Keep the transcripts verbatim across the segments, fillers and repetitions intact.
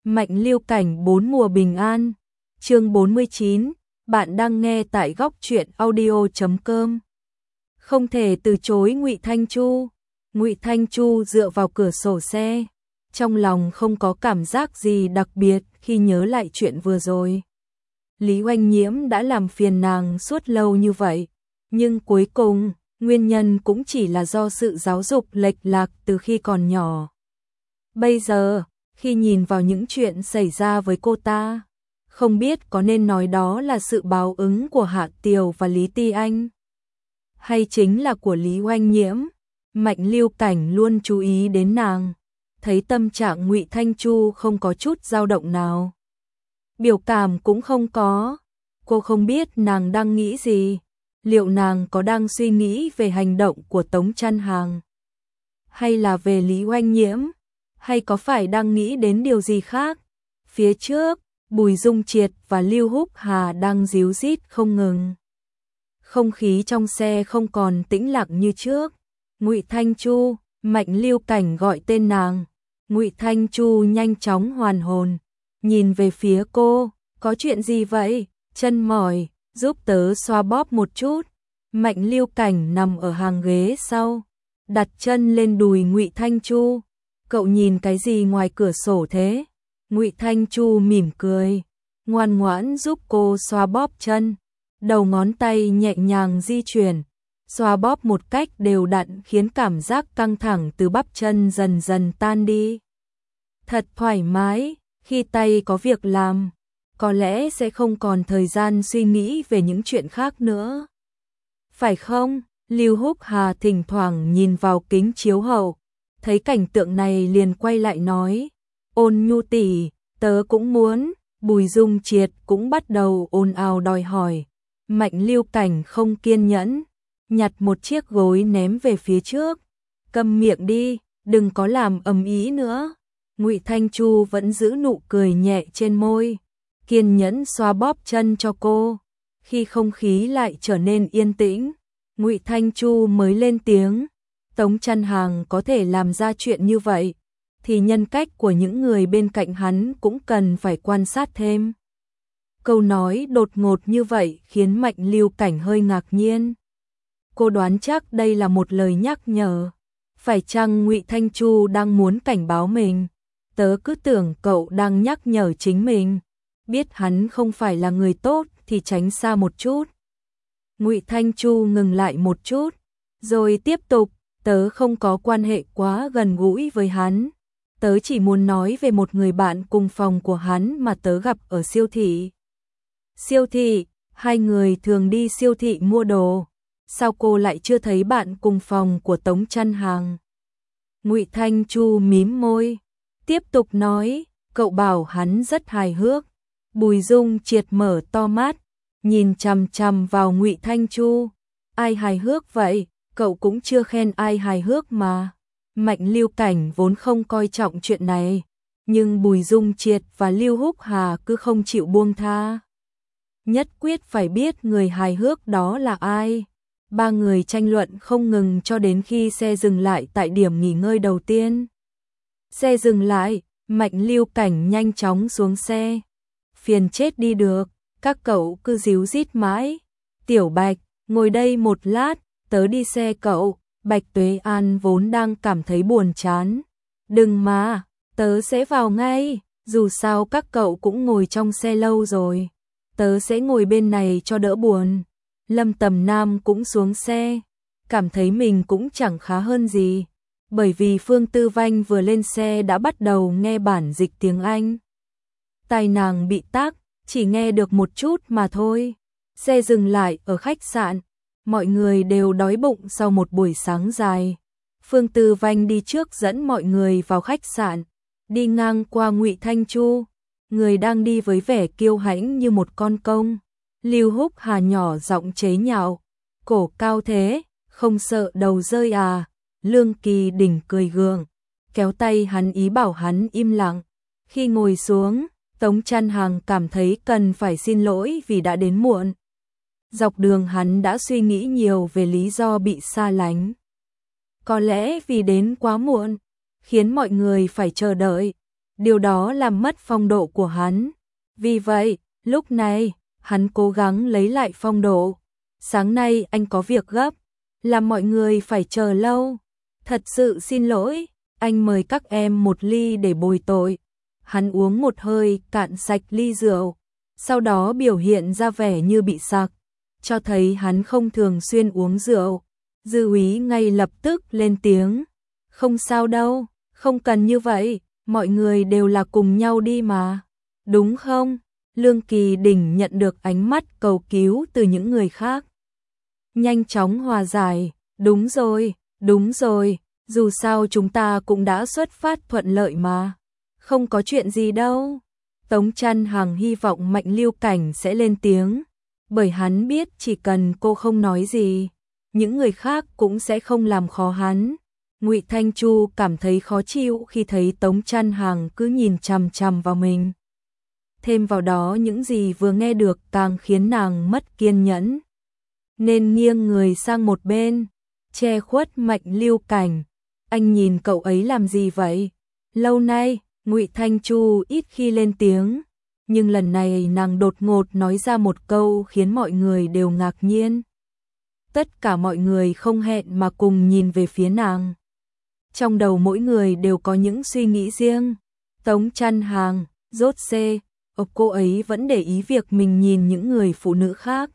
Mạnh Lưu Cảnh bốn mùa bình an. Chương bốn mươi chín, bạn đang nghe tại góc truyện audio chấm com. Không thể từ chối Ngụy Thanh Chu. Ngụy Thanh Chu dựa vào cửa sổ xe, trong lòng không có cảm giác gì đặc biệt khi nhớ lại chuyện vừa rồi. Lý Oanh Nhiễm đã làm phiền nàng suốt lâu như vậy, nhưng cuối cùng, nguyên nhân cũng chỉ là do sự giáo dục lệch lạc từ khi còn nhỏ. Bây giờ, khi nhìn vào những chuyện xảy ra với cô ta, không biết có nên nói đó là sự báo ứng của Hạ Tiều và Lý Ti Anh, hay chính là của Lý Oanh Nhiễm. Mạnh Lưu Cảnh luôn chú ý đến nàng, thấy tâm trạng Ngụy Thanh Chu không có chút dao động nào, biểu cảm cũng không có. Cô không biết nàng đang nghĩ gì, liệu nàng có đang suy nghĩ về hành động của Tống Chăn Hàng, hay là về Lý Oanh Nhiễm, hay có phải đang nghĩ đến điều gì khác. Phía trước, Bùi Dung Triệt và Lưu Húc Hà đang díu dít không ngừng. Không khí trong xe không còn tĩnh lặng như trước. Ngụy Thanh Chu, Mạnh Lưu Cảnh gọi tên nàng. Ngụy Thanh Chu nhanh chóng hoàn hồn, nhìn về phía cô, có chuyện gì vậy? Chân mỏi, giúp tớ xoa bóp một chút. Mạnh Lưu Cảnh nằm ở hàng ghế sau, đặt chân lên đùi Ngụy Thanh Chu. Cậu nhìn cái gì ngoài cửa sổ thế? Ngụy Thanh Chu mỉm cười, ngoan ngoãn giúp cô xoa bóp chân, đầu ngón tay nhẹ nhàng di chuyển, xoa bóp một cách đều đặn khiến cảm giác căng thẳng từ bắp chân dần dần tan đi. Thật thoải mái, khi tay có việc làm, có lẽ sẽ không còn thời gian suy nghĩ về những chuyện khác nữa. Phải không? Lưu Húc Hà thỉnh thoảng nhìn vào kính chiếu hậu, thấy cảnh tượng này liền quay lại nói, Ôn Nhu tỷ, tớ cũng muốn. Bùi Dung Triệt cũng bắt đầu ồn ào đòi hỏi. Mạnh Lưu Cảnh không kiên nhẫn, nhặt một chiếc gối ném về phía trước. Câm miệng đi, đừng có làm ầm ĩ nữa. Ngụy Thanh Chu vẫn giữ nụ cười nhẹ trên môi, kiên nhẫn xoa bóp chân cho cô. Khi không khí lại trở nên yên tĩnh, Ngụy Thanh Chu mới lên tiếng, Tống Chăn Hàng có thể làm ra chuyện như vậy, thì nhân cách của những người bên cạnh hắn cũng cần phải quan sát thêm. Câu nói đột ngột như vậy khiến Mạnh Lưu Cảnh hơi ngạc nhiên. Cô đoán chắc đây là một lời nhắc nhở. Phải chăng Ngụy Thanh Chu đang muốn cảnh báo mình? Tớ cứ tưởng cậu đang nhắc nhở chính mình. Biết hắn không phải là người tốt thì tránh xa một chút. Ngụy Thanh Chu ngừng lại một chút, rồi tiếp tục, tớ không có quan hệ quá gần gũi với hắn. Tớ chỉ muốn nói về một người bạn cùng phòng của hắn mà tớ gặp ở siêu thị. Siêu thị, hai người thường đi siêu thị mua đồ. Sao cô lại chưa thấy bạn cùng phòng của Tống Chăn Hàng? Ngụy Thanh Chu mím môi, tiếp tục nói, cậu bảo hắn rất hài hước. Bùi Dung Triệt mở to mắt, nhìn chằm chằm vào Ngụy Thanh Chu. Ai hài hước vậy? Cậu cũng chưa khen ai hài hước mà. Mạnh Lưu Cảnh vốn không coi trọng chuyện này, nhưng Bùi Dung Triệt và Lưu Húc Hà cứ không chịu buông tha. Nhất quyết phải biết người hài hước đó là ai. Ba người tranh luận không ngừng cho đến khi xe dừng lại tại điểm nghỉ ngơi đầu tiên. Xe dừng lại, Mạnh Lưu Cảnh nhanh chóng xuống xe. Phiền chết đi được, các cậu cứ díu dít mãi. Tiểu Bạch, ngồi đây một lát, tớ đi xe cậu. Bạch Tuế An vốn đang cảm thấy buồn chán. Đừng mà, tớ sẽ vào ngay, dù sao các cậu cũng ngồi trong xe lâu rồi. Tớ sẽ ngồi bên này cho đỡ buồn. Lâm Tầm Nam cũng xuống xe, cảm thấy mình cũng chẳng khá hơn gì, bởi vì Phương Tư Vanh vừa lên xe đã bắt đầu nghe bản dịch tiếng Anh. Tai nàng bị tắc, chỉ nghe được một chút mà thôi. Xe dừng lại ở khách sạn. Mọi người đều đói bụng sau một buổi sáng dài. Phương Tư Vanh đi trước dẫn mọi người vào khách sạn, đi ngang qua Ngụy Thanh Chu, người đang đi với vẻ kiêu hãnh như một con công. Lưu Húc Hà nhỏ giọng chế nhạo, cổ cao thế, không sợ đầu rơi à? Lương Kỳ Đỉnh cười gượng, kéo tay hắn ý bảo hắn im lặng. Khi ngồi xuống, Tống Chăn Hàng cảm thấy cần phải xin lỗi vì đã đến muộn. Dọc đường hắn đã suy nghĩ nhiều về lý do bị xa lánh. Có lẽ vì đến quá muộn, khiến mọi người phải chờ đợi. điều đó làm mất phong độ của hắn. Vì vậy, lúc này, hắn cố gắng lấy lại phong độ. Sáng nay anh có việc gấp, làm mọi người phải chờ lâu. Thật sự xin lỗi, anh mời các em một ly để bồi tội. Hắn uống một hơi cạn sạch ly rượu, sau đó biểu hiện ra vẻ như bị sặc, cho thấy hắn không thường xuyên uống rượu. Dư úy ngay lập tức lên tiếng, không sao đâu, không cần như vậy, mọi người đều là cùng nhau đi mà, đúng không? Lương Kỳ Đỉnh nhận được ánh mắt cầu cứu từ những người khác. Nhanh chóng hòa giải, đúng rồi, đúng rồi, dù sao chúng ta cũng đã xuất phát thuận lợi mà, không có chuyện gì đâu. Tống Trăn Hằng hy vọng Mạnh Lưu Cảnh sẽ lên tiếng, bởi hắn biết chỉ cần cô không nói gì, những người khác cũng sẽ không làm khó hắn. Ngụy Thanh Chu cảm thấy khó chịu khi thấy Tống Trăn Hằng cứ nhìn chằm chằm vào mình. Thêm vào đó những gì vừa nghe được càng khiến nàng mất kiên nhẫn, nên nghiêng người sang một bên, che khuất Mạnh Lưu Cảnh. Anh nhìn cậu ấy làm gì vậy? Lâu nay, Ngụy Thanh Chu ít khi lên tiếng, nhưng lần này nàng đột ngột nói ra một câu khiến mọi người đều ngạc nhiên. Tất cả mọi người không hẹn mà cùng nhìn về phía nàng. Trong đầu mỗi người đều có những suy nghĩ riêng. Tống Trăn Hằng, rốt xê, cô ấy vẫn để ý việc mình nhìn những người phụ nữ khác.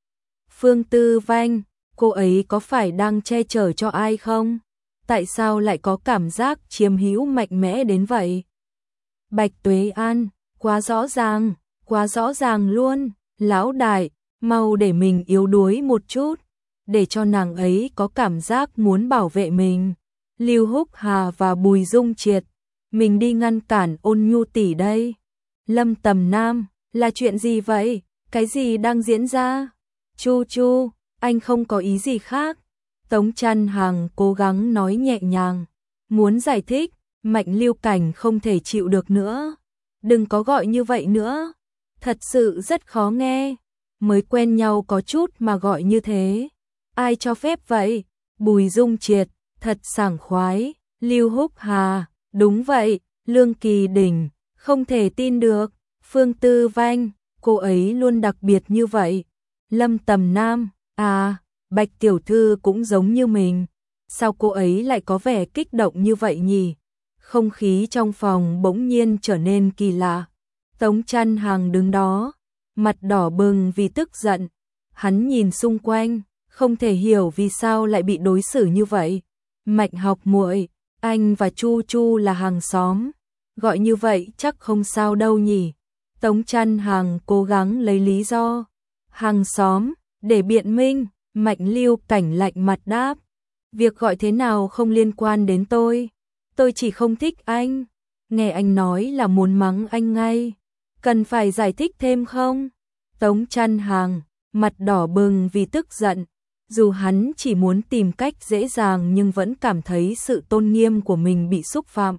Phương Tư Vanh, cô ấy có phải đang che chở cho ai không? Tại sao lại có cảm giác chiếm hữu mạnh mẽ đến vậy? Bạch Tuế An, quá rõ ràng, quá rõ ràng luôn, lão đại, mau để mình yếu đuối một chút, để cho nàng ấy có cảm giác muốn bảo vệ mình. Lưu Húc Hà và Bùi Dung Triệt, mình đi ngăn cản Ôn Nhu tỷ đây. Lâm Tầm Nam, là chuyện gì vậy? Cái gì đang diễn ra? Chu Chu, anh không có ý gì khác. Tống Trăn Hằng cố gắng nói nhẹ nhàng, muốn giải thích. Mạnh Lưu Cảnh không thể chịu được nữa. Đừng có gọi như vậy nữa, thật sự rất khó nghe. Mới quen nhau có chút mà gọi như thế, ai cho phép vậy? Bùi Dung Triệt, thật sảng khoái. Lưu Húc Hà, đúng vậy. Lương Kỳ Đỉnh, không thể tin được. Phương Tư Vanh, cô ấy luôn đặc biệt như vậy. Lâm Tầm Nam, à, Bạch tiểu thư cũng giống như mình. Sao cô ấy lại có vẻ kích động như vậy nhỉ? Không khí trong phòng bỗng nhiên trở nên kỳ lạ. Tống Trăn Hằng đứng đó, mặt đỏ bừng vì tức giận. Hắn nhìn xung quanh, không thể hiểu vì sao lại bị đối xử như vậy. Mạnh Học muội, anh và Chu Chu là hàng xóm, gọi như vậy chắc không sao đâu nhỉ? Tống Trăn Hằng cố gắng lấy lý do. Hàng xóm, để biện minh. Mạnh Lưu Cảnh lạnh mặt đáp, việc gọi thế nào không liên quan đến tôi. Tôi chỉ không thích anh. Nghe anh nói là muốn mắng anh ngay. Cần phải giải thích thêm không? Tống Trăn Hằng, mặt đỏ bừng vì tức giận. Dù hắn chỉ muốn tìm cách dễ dàng nhưng vẫn cảm thấy sự tôn nghiêm của mình bị xúc phạm.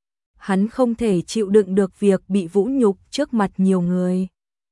Hắn không thể chịu đựng được việc bị vũ nhục trước mặt nhiều người.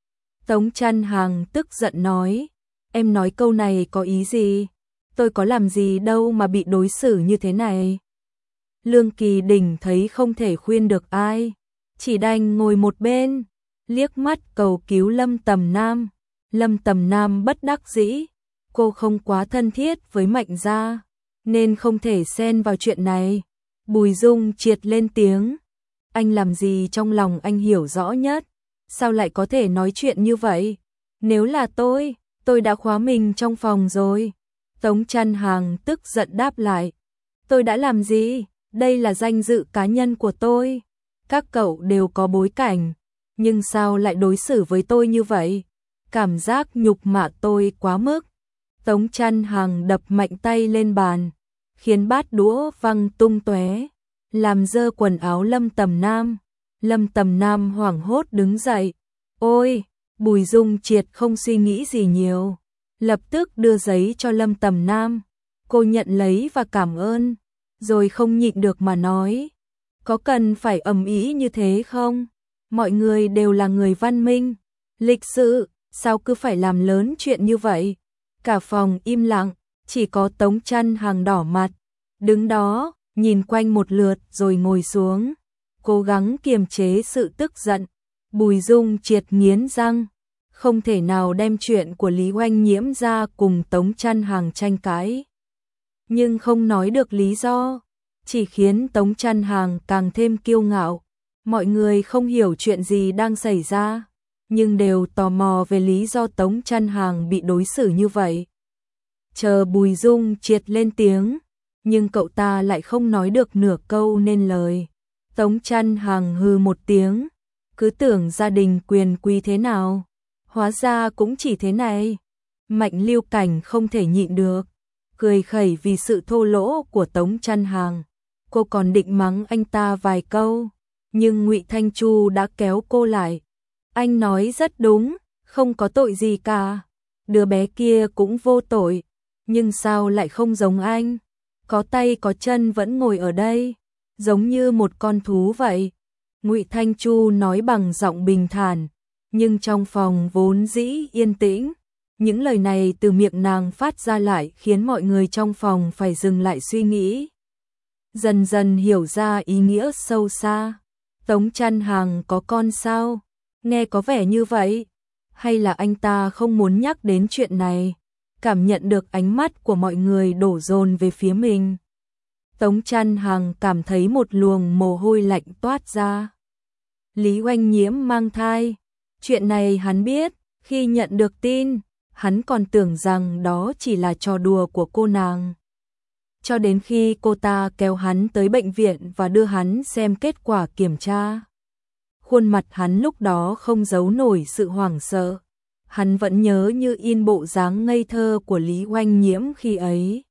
Tống Trăn Hằng tức giận nói, em nói câu này có ý gì? Tôi có làm gì đâu mà bị đối xử như thế này. Lương Kỳ Đỉnh thấy không thể khuyên được ai, chỉ đành ngồi một bên, liếc mắt cầu cứu Lâm Tầm Nam. Lâm Tầm Nam bất đắc dĩ, cô không quá thân thiết với Mạnh gia, nên không thể xen vào chuyện này. Bùi Dung Triệt lên tiếng, anh làm gì trong lòng anh hiểu rõ nhất, sao lại có thể nói chuyện như vậy? Nếu là tôi, tôi đã khóa mình trong phòng rồi. Tống Trăn Hằng tức giận đáp lại, tôi đã làm gì? Đây là danh dự cá nhân của tôi. Các cậu đều có bối cảnh, nhưng sao lại đối xử với tôi như vậy? Cảm giác nhục mạ tôi quá mức. Tống Trăn Hằng đập mạnh tay lên bàn, khiến bát đũa văng tung tóe, làm dơ quần áo Lâm Tầm Nam. Lâm Tầm Nam hoảng hốt đứng dậy. Ôi, Bùi Dung Triệt không suy nghĩ gì nhiều, lập tức đưa giấy cho Lâm Tầm Nam. Cô nhận lấy và cảm ơn, rồi không nhịn được mà nói, có cần phải ầm ĩ như thế không? Mọi người đều là người văn minh, lịch sự, sao cứ phải làm lớn chuyện như vậy? Cả phòng im lặng, chỉ có Tống Trăn Hằng đỏ mặt, đứng đó, nhìn quanh một lượt rồi ngồi xuống. cố gắng kiềm chế sự tức giận. Bùi Dung Triệt nghiến răng, không thể nào đem chuyện của Lý Oanh Nhiễm ra cùng Tống Chăn Hàng tranh cãi. Nhưng không nói được lý do, chỉ khiến Tống Chăn Hàng càng thêm kiêu ngạo. Mọi người không hiểu chuyện gì đang xảy ra, nhưng đều tò mò về lý do Tống Chăn Hàng bị đối xử như vậy. Chờ Bùi Dung Triệt lên tiếng, nhưng cậu ta lại không nói được nửa câu nên lời. Tống Chăn Hàng hừ một tiếng, cứ tưởng gia đình quyền quý thế nào, hóa ra cũng chỉ thế này. Mạnh Lưu Cảnh không thể nhịn được, cười khẩy vì sự thô lỗ của Tống Chăn Hàng. Cô còn định mắng anh ta vài câu, nhưng Ngụy Thanh Chu đã kéo cô lại. Anh nói rất đúng, không có tội gì cả. Đứa bé kia cũng vô tội, nhưng sao lại không giống anh? Có tay có chân vẫn ngồi ở đây, giống như một con thú vậy. Ngụy Thanh Chu nói bằng giọng bình thản, nhưng trong phòng vốn dĩ yên tĩnh. Những lời này từ miệng nàng phát ra lại khiến mọi người trong phòng phải dừng lại suy nghĩ. Dần dần hiểu ra ý nghĩa sâu xa. Tống Chăn Hàng có con sao? Nghe có vẻ như vậy. Hay là anh ta không muốn nhắc đến chuyện này? Cảm nhận được ánh mắt của mọi người đổ dồn về phía mình. Tống Chăn Hàng cảm thấy một luồng mồ hôi lạnh toát ra. Lý Oanh Nhiễm mang thai. Chuyện này hắn biết, khi nhận được tin, hắn còn tưởng rằng đó chỉ là trò đùa của cô nàng. Cho đến khi cô ta kéo hắn tới bệnh viện và đưa hắn xem kết quả kiểm tra. Khuôn mặt hắn lúc đó không giấu nổi sự hoảng sợ. Hắn vẫn nhớ như in bộ dáng ngây thơ của Lý Oanh Nhiễm khi ấy.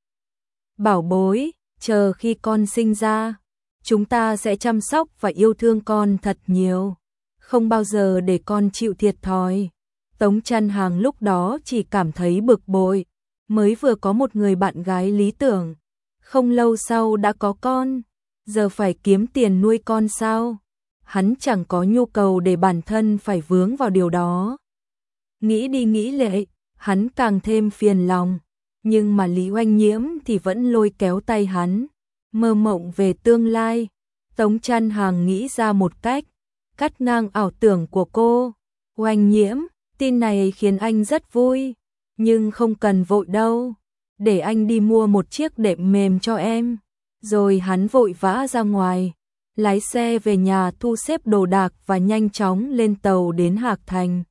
Bảo bối, chờ khi con sinh ra, chúng ta sẽ chăm sóc và yêu thương con thật nhiều. Không bao giờ để con chịu thiệt thòi. Tống Chăn Hàng lúc đó chỉ cảm thấy bực bội. Mới vừa có một người bạn gái lý tưởng, không lâu sau đã có con, giờ phải kiếm tiền nuôi con sao? Hắn chẳng có nhu cầu để bản thân phải vướng vào điều đó. Nghĩ đi nghĩ lại, hắn càng thêm phiền lòng, nhưng mà Lý Oanh Nhiễm thì vẫn lôi kéo tay hắn, mơ mộng về tương lai. Tống Chăn Hàng nghĩ ra một cách, cắt ngang ảo tưởng của cô. Oanh Nhiễm, tin này khiến anh rất vui, nhưng không cần vội đâu. Để anh đi mua một chiếc đệm mềm cho em. Rồi hắn vội vã ra ngoài, lái xe về nhà thu xếp đồ đạc và nhanh chóng lên tàu đến Hạc Thành.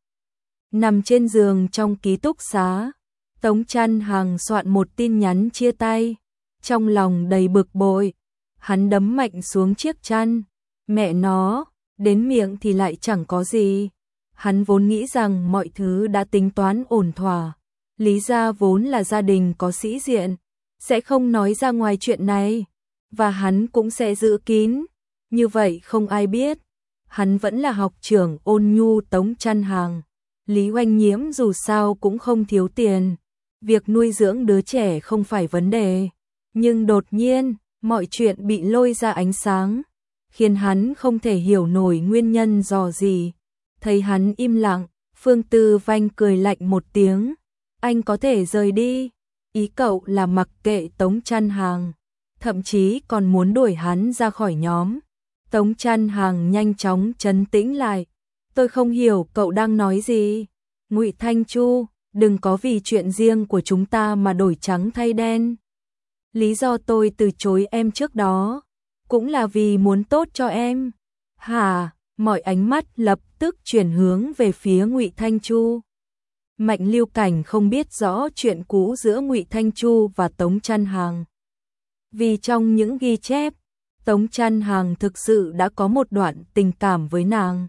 Nằm trên giường trong ký túc xá, Tống Chăn Hàng soạn một tin nhắn chia tay. Trong lòng đầy bực bội, hắn đấm mạnh xuống chiếc chăn. Mẹ nó, đến miệng thì lại chẳng có gì. Hắn vốn nghĩ rằng mọi thứ đã tính toán ổn thỏa. Lý gia vốn là gia đình có sĩ diện, sẽ không nói ra ngoài chuyện này, và hắn cũng sẽ giữ kín, như vậy không ai biết. Hắn vẫn là học trưởng ôn nhu Tống Chăn Hàng. Lý Oanh Nhiễm dù sao cũng không thiếu tiền, việc nuôi dưỡng đứa trẻ không phải vấn đề. Nhưng đột nhiên, mọi chuyện bị lôi ra ánh sáng, khiến hắn không thể hiểu nổi nguyên nhân dò gì. Thấy hắn im lặng, Phương Tư Vanh cười lạnh một tiếng. Anh có thể rời đi. Ý cậu là mặc kệ Tống Chăn Hàng, thậm chí còn muốn đuổi hắn ra khỏi nhóm. Tống Chăn Hàng nhanh chóng trấn tĩnh lại. Tôi không hiểu cậu đang nói gì. Ngụy Thanh Chu, đừng có vì chuyện riêng của chúng ta mà đổi trắng thay đen. Lý do tôi từ chối em trước đó, cũng là vì muốn tốt cho em. Hả? Mọi ánh mắt lập tức chuyển hướng về phía Ngụy Thanh Chu. Mạnh Lưu Cảnh không biết rõ chuyện cũ giữa Ngụy Thanh Chu và Tống Chăn Hàng. Vì trong những ghi chép, Tống Chăn Hàng thực sự đã có một đoạn tình cảm với nàng.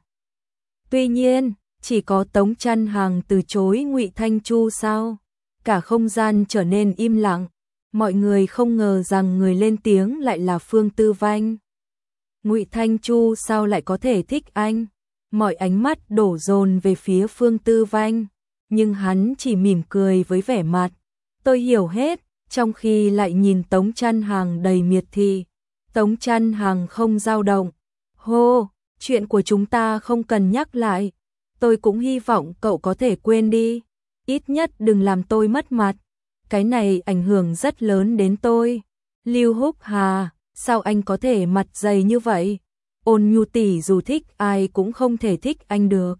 Tuy nhiên, chỉ có Tống Chăn Hàng từ chối Ngụy Thanh Chu sao? Cả không gian trở nên im lặng, mọi người không ngờ rằng người lên tiếng lại là Phương Tư Vanh. Ngụy Thanh Chu sao lại có thể thích anh? Mọi ánh mắt đổ dồn về phía Phương Tư Vanh, nhưng hắn chỉ mỉm cười với vẻ mặt tôi hiểu hết, trong khi lại nhìn Tống Chăn Hàng đầy miệt thị. Tống Chăn Hàng không dao động. Hô, chuyện của chúng ta không cần nhắc lại. Tôi cũng hy vọng cậu có thể quên đi. Ít nhất đừng làm tôi mất mặt. Cái này ảnh hưởng rất lớn đến tôi. Lưu Húc Hà, sao anh có thể mặt dày như vậy? Ôn Nhu tỷ dù thích ai cũng không thể thích anh được.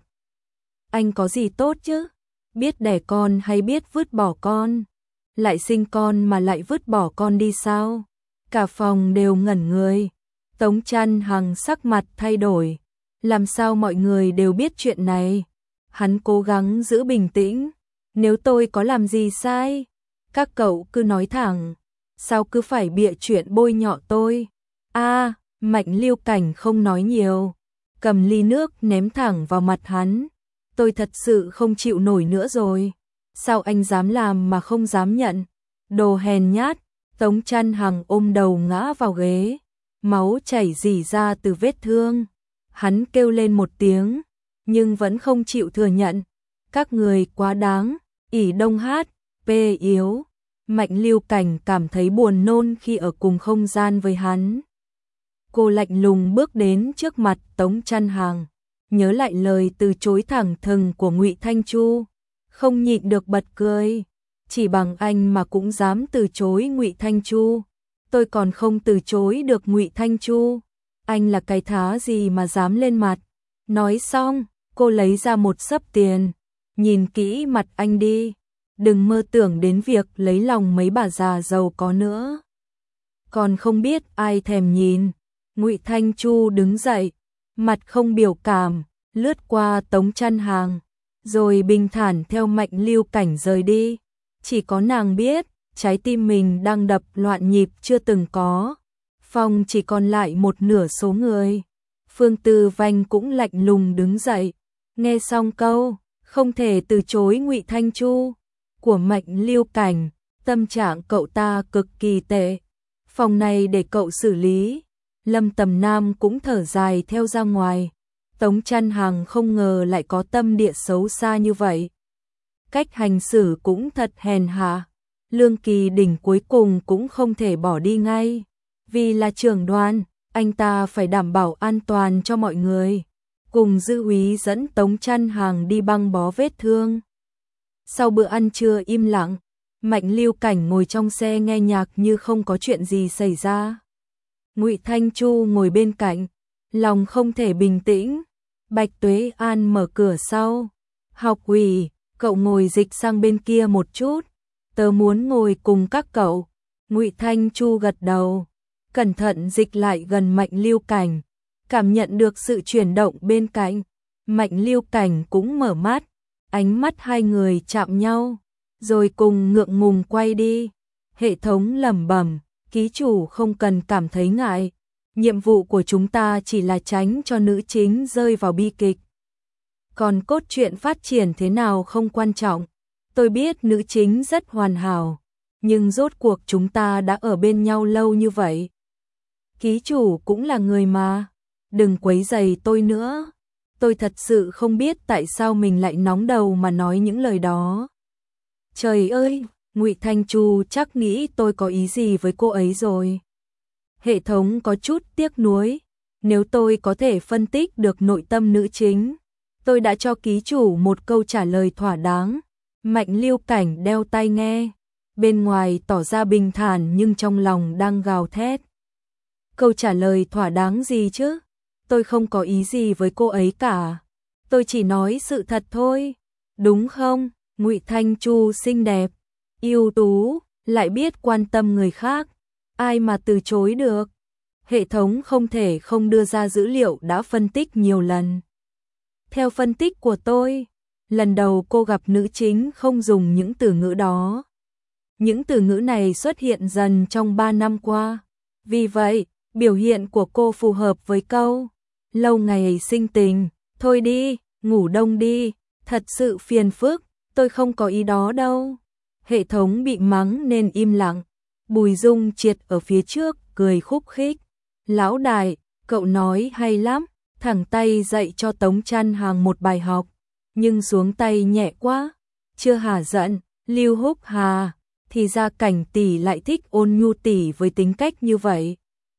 Anh có gì tốt chứ? Biết đẻ con hay biết vứt bỏ con? Lại sinh con mà lại vứt bỏ con đi sao? Cả phòng đều ngẩn người. Tống Trăn Hằng sắc mặt thay đổi. Làm sao mọi người đều biết chuyện này? Hắn cố gắng giữ bình tĩnh. Nếu tôi có làm gì sai, các cậu cứ nói thẳng. Sao cứ phải bịa chuyện bôi nhọ tôi? A, Mạnh Lưu Cảnh không nói nhiều, cầm ly nước ném thẳng vào mặt hắn. Tôi thật sự không chịu nổi nữa rồi. Sao anh dám làm mà không dám nhận? Đồ hèn nhát. Tống Trăn Hằng ôm đầu ngã vào ghế, máu chảy rỉ ra từ vết thương. Hắn kêu lên một tiếng, nhưng vẫn không chịu thừa nhận. Các người quá đáng. ỷ Đông hát, pê yếu. Mạnh Lưu Cảnh cảm thấy buồn nôn khi ở cùng không gian với hắn. Cô lạnh lùng bước đến trước mặt Tống Trăn Hằng, nhớ lại lời từ chối thẳng thừng của Ngụy Thanh Chu, không nhịn được bật cười. Chỉ bằng anh mà cũng dám từ chối Ngụy Thanh Chu, tôi còn không từ chối được Ngụy Thanh Chu. Anh là cái thá gì mà dám lên mặt? Nói xong, cô lấy ra một xấp tiền, nhìn kỹ mặt anh đi, đừng mơ tưởng đến việc lấy lòng mấy bà già giàu có nữa. Còn không biết ai thèm nhìn. Ngụy Thanh Chu đứng dậy, mặt không biểu cảm, lướt qua Tống Trăn Hằng, rồi bình thản theo Mạnh Lưu Cảnh rời đi. Chỉ có nàng biết, trái tim mình đang đập loạn nhịp chưa từng có. Phòng chỉ còn lại một nửa số người. Phương Tư Vanh cũng lạnh lùng đứng dậy, nghe xong câu không thể từ chối Ngụy Thanh Chu của Mạnh Lưu Cảnh, tâm trạng cậu ta cực kỳ tệ. Phòng này để cậu xử lý. Lâm Tầm Nam cũng thở dài theo ra ngoài. Tống Trăn Hằng không ngờ lại có tâm địa xấu xa như vậy. Cách hành xử cũng thật hèn hạ. Lương Kỳ Đỉnh cuối cùng cũng không thể bỏ đi ngay. Vì là trưởng đoàn, anh ta phải đảm bảo an toàn cho mọi người. Cùng Dư Úy dẫn Tống Trăn Hằng đi băng bó vết thương. Sau bữa ăn trưa im lặng, Mạnh Lưu Cảnh ngồi trong xe nghe nhạc như không có chuyện gì xảy ra. Ngụy Thanh Chu ngồi bên cạnh, lòng không thể bình tĩnh. Bạch Tuế An mở cửa sau. Học Ủy, cậu ngồi dịch sang bên kia một chút. Tớ muốn ngồi cùng các cậu. Ngụy Thanh Chu gật đầu, cẩn thận dịch lại gần Mạnh Lưu Cảnh, cảm nhận được sự chuyển động bên cạnh. Mạnh Lưu Cảnh cũng mở mắt, ánh mắt hai người chạm nhau, rồi cùng ngượng ngùng quay đi. Hệ thống lẩm bẩm, ký chủ không cần cảm thấy ngại. Nhiệm vụ của chúng ta chỉ là tránh cho nữ chính rơi vào bi kịch. Còn cốt truyện phát triển thế nào không quan trọng. Tôi biết nữ chính rất hoàn hảo, nhưng rốt cuộc chúng ta đã ở bên nhau lâu như vậy. Ký chủ cũng là người mà, đừng quấy rầy tôi nữa. Tôi thật sự không biết tại sao mình lại nóng đầu mà nói những lời đó. Trời ơi, Ngụy Thanh Chu chắc nghĩ tôi có ý gì với cô ấy rồi. Hệ thống có chút tiếc nuối, nếu tôi có thể phân tích được nội tâm nữ chính, tôi đã cho ký chủ một câu trả lời thỏa đáng. Mạnh Lưu Cảnh đeo tai nghe, bên ngoài tỏ ra bình thản nhưng trong lòng đang gào thét. Câu trả lời thỏa đáng gì chứ? Tôi không có ý gì với cô ấy cả. Tôi chỉ nói sự thật thôi, đúng không? Ngụy Thanh Chu xinh đẹp, ưu tú, lại biết quan tâm người khác, ai mà từ chối được. Hệ thống không thể không đưa ra dữ liệu đã phân tích nhiều lần. Theo phân tích của tôi, lần đầu cô gặp nữ chính không dùng những từ ngữ đó. Những từ ngữ này xuất hiện dần trong ba năm qua. Vì vậy, biểu hiện của cô phù hợp với câu lâu ngày sinh tình. Thôi đi, ngủ đông đi, thật sự phiền phức, tôi không có ý đó đâu. Hệ thống bị mắng nên im lặng. Bùi Dung Triệt ở phía trước cười khúc khích. Lão đại, cậu nói hay lắm, thẳng tay dạy cho Tống Trăn Hằng một bài học, nhưng xuống tay nhẹ quá. Chưa hả giận, Lưu Húc Hà, thì ra Cảnh tỷ lại thích Ôn Nhu tỷ với tính cách như vậy.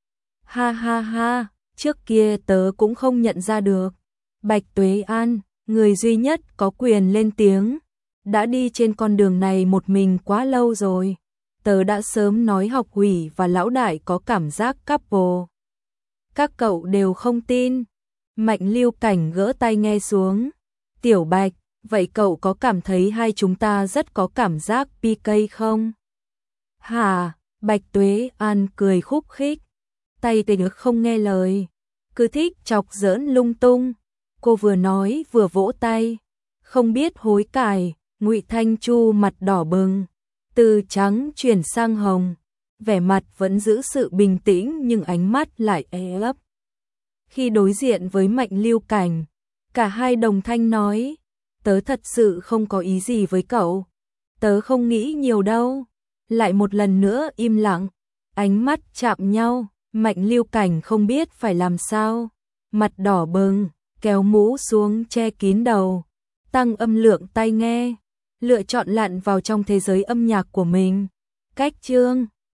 Ha ha ha, trước kia tớ cũng không nhận ra được. Bạch Tuế An, người duy nhất có quyền lên tiếng, đã đi trên con đường này một mình quá lâu rồi. Tớ đã sớm nói học ủy và lão đại có cảm giác couple. Các cậu đều không tin. Mạnh Lưu Cảnh gỡ tai nghe xuống. Tiểu Bạch, vậy cậu có cảm thấy hai chúng ta rất có cảm giác pê ca không? Hả? Bạch Tuế An cười khúc khích. Tay tê được không nghe lời. Cứ thích chọc giỡn lung tung. Cô vừa nói vừa vỗ tay. Không biết hối cải, Ngụy Thanh Chu mặt đỏ bừng. Từ trắng chuyển sang hồng. Vẻ mặt vẫn giữ sự bình tĩnh nhưng ánh mắt lại e ấp. Khi đối diện với Mạnh Lưu Cảnh, cả hai đồng thanh nói, tớ thật sự không có ý gì với cậu, tớ không nghĩ nhiều đâu. Lại một lần nữa im lặng, ánh mắt chạm nhau, Mạnh Lưu Cảnh không biết phải làm sao, mặt đỏ bừng, kéo mũ xuống che kín đầu, tăng âm lượng tai nghe, lựa chọn lặn vào trong thế giới âm nhạc của mình. Cách chương